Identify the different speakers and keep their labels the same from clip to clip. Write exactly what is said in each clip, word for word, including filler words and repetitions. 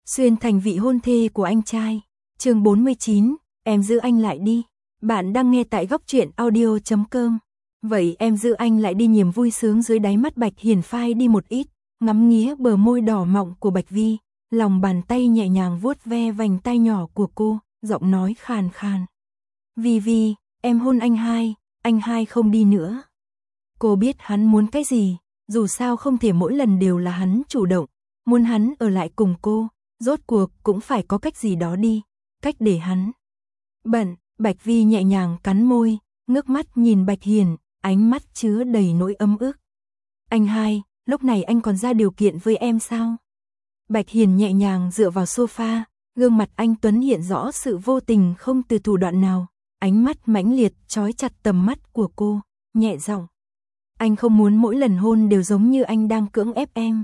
Speaker 1: xuyên thành vị hôn thê của anh trai. Chương bốn mươi chín, em giữ anh lại đi. Bạn đang nghe tại góc truyện audio chấm com. Vậy em giữ anh lại đi, niềm vui sướng dưới đáy mắt Bạch Hiền phai đi một ít, ngắm nghía bờ môi đỏ mọng của Bạch Vi, lòng bàn tay nhẹ nhàng vuốt ve vành tai nhỏ của cô, giọng nói khàn khàn. Vi Vi, em hôn anh hai, anh hai không đi nữa. Cô biết hắn muốn cái gì, dù sao không thể mỗi lần đều là hắn chủ động, muốn hắn ở lại cùng cô, rốt cuộc cũng phải có cách gì đó đi, cách để hắn bận. Bạch Vi nhẹ nhàng cắn môi, ngước mắt nhìn Bạch Hiền, ánh mắt chứa đầy nỗi ấm ức. Anh hai, lúc này anh còn ra điều kiện với em sao? Bạch Hiền nhẹ nhàng dựa vào sofa, gương mặt anh tuấn hiện rõ sự vô tình không từ thủ đoạn nào, ánh mắt mãnh liệt trói chặt tầm mắt của cô, nhẹ giọng. Anh không muốn mỗi lần hôn đều giống như anh đang cưỡng ép em.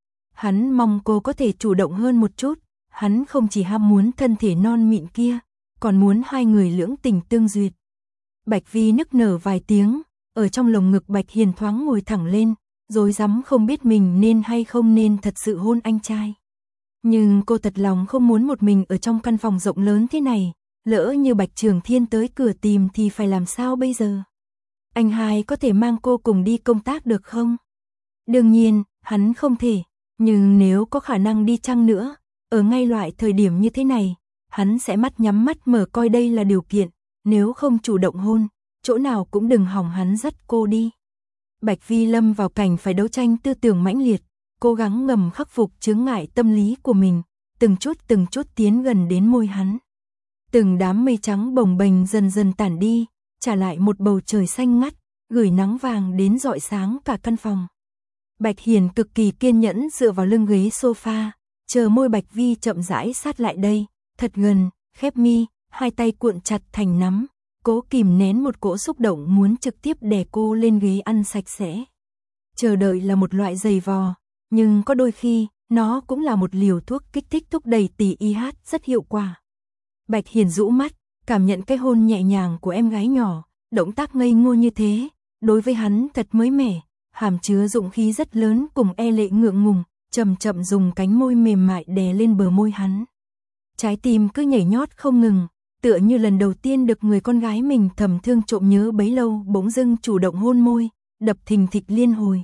Speaker 1: Hắn mong cô có thể chủ động hơn một chút, hắn không chỉ ham muốn thân thể non mịn kia, còn muốn hai người lưỡng tình tương duyệt. Bạch Vi nức nở vài tiếng, ở trong lồng ngực Bạch Hiền thoáng ngồi thẳng lên, rối rắm không biết mình nên hay không nên thật sự hôn anh trai. Nhưng cô thật lòng không muốn một mình ở trong căn phòng rộng lớn thế này, lỡ như Bạch Trường Thiên tới cửa tìm thì phải làm sao bây giờ? Anh hai có thể mang cô cùng đi công tác được không? Đương nhiên, hắn không thể, nhưng nếu có khả năng đi chăng nữa, ở ngay loại thời điểm như thế này, hắn sẽ mắt nhắm mắt mở coi đây là điều kiện, nếu không chủ động hôn, chỗ nào cũng đừng hỏng hắn dắt cô đi. Bạch Vi lâm vào cảnh phải đấu tranh tư tưởng mãnh liệt, cố gắng ngầm khắc phục chướng ngại tâm lý của mình, từng chút từng chút tiến gần đến môi hắn. Từng đám mây trắng bồng bềnh dần dần tản đi, trả lại một bầu trời xanh ngắt, gửi nắng vàng đến rọi sáng cả căn phòng. Bạch Hiền cực kỳ kiên nhẫn dựa vào lưng ghế sofa, chờ môi Bạch Vi chậm rãi sát lại đây, thật gần, khép mi, hai tay cuộn chặt thành nắm, cố kìm nén một cỗ xúc động muốn trực tiếp đè cô lên ghế ăn sạch sẽ. Chờ đợi là một loại giày vò, nhưng có đôi khi, nó cũng là một liều thuốc kích thích thúc đẩy tỉ i hát rất hiệu quả. Bạch Hiền rũ mắt, cảm nhận cái hôn nhẹ nhàng của em gái nhỏ, động tác ngây ngô như thế, đối với hắn thật mới mẻ, hàm chứa dụng khí rất lớn cùng e lệ ngượng ngùng, chậm chậm dùng cánh môi mềm mại đè lên bờ môi hắn. Trái tim cứ nhảy nhót không ngừng, tựa như lần đầu tiên được người con gái mình thầm thương trộm nhớ bấy lâu bỗng dưng chủ động hôn môi, đập thình thịch liên hồi.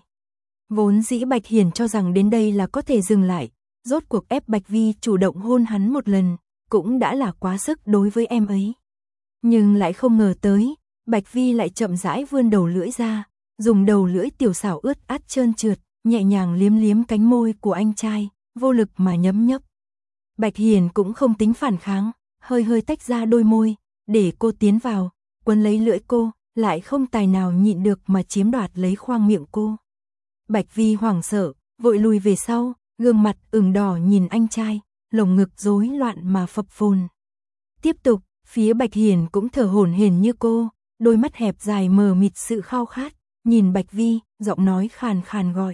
Speaker 1: Vốn dĩ Bạch Hiền cho rằng đến đây là có thể dừng lại, rốt cuộc ép Bạch Vi chủ động hôn hắn một lần, cũng đã là quá sức đối với em ấy. Nhưng lại không ngờ tới, Bạch Vi lại chậm rãi vươn đầu lưỡi ra, dùng đầu lưỡi tiểu xảo ướt át trơn trượt, nhẹ nhàng liếm liếm cánh môi của anh trai, vô lực mà nhấm nhấp. Bạch Hiền cũng không tính phản kháng, hơi hơi tách ra đôi môi, để cô tiến vào, quấn lấy lưỡi cô, lại không tài nào nhịn được mà chiếm đoạt lấy khoang miệng cô. Bạch Vi hoảng sợ, vội lùi về sau, gương mặt ửng đỏ nhìn anh trai, lồng ngực rối loạn mà phập phồng. Tiếp tục, phía Bạch Hiền cũng thở hổn hển như cô, đôi mắt hẹp dài mờ mịt sự khao khát, nhìn Bạch Vi, giọng nói khàn khàn gọi.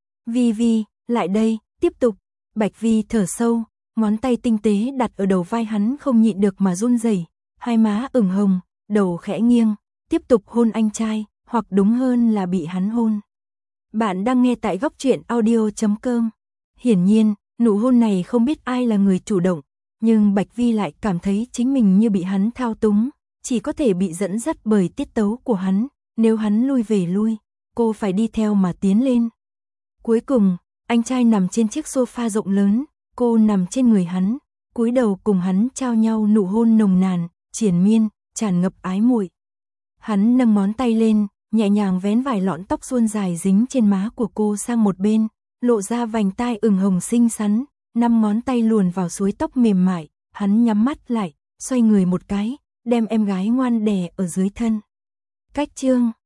Speaker 1: Vi Vi, lại đây, tiếp tục. Bạch Vi thở sâu, ngón tay tinh tế đặt ở đầu vai hắn không nhịn được mà run rẩy, hai má ửng hồng, đầu khẽ nghiêng, tiếp tục hôn anh trai, hoặc đúng hơn là bị hắn hôn. Bạn đang nghe tại góc truyện audio chấm com. Hiển nhiên, nụ hôn này không biết ai là người chủ động, nhưng Bạch Vi lại cảm thấy chính mình như bị hắn thao túng, chỉ có thể bị dẫn dắt bởi tiết tấu của hắn, nếu hắn lui về lui, cô phải đi theo mà tiến lên. Cuối cùng, anh trai nằm trên chiếc sofa rộng lớn, cô nằm trên người hắn, cúi đầu cùng hắn trao nhau nụ hôn nồng nàn, triền miên, tràn ngập ái muội. Hắn nâng ngón tay lên, nhẹ nhàng vén vài lọn tóc suôn dài dính trên má của cô sang một bên, lộ ra vành tai ửng hồng xinh xắn, năm ngón tay luồn vào suối tóc mềm mại, hắn nhắm mắt lại, xoay người một cái, đem em gái ngoan đè ở dưới thân. Cách chương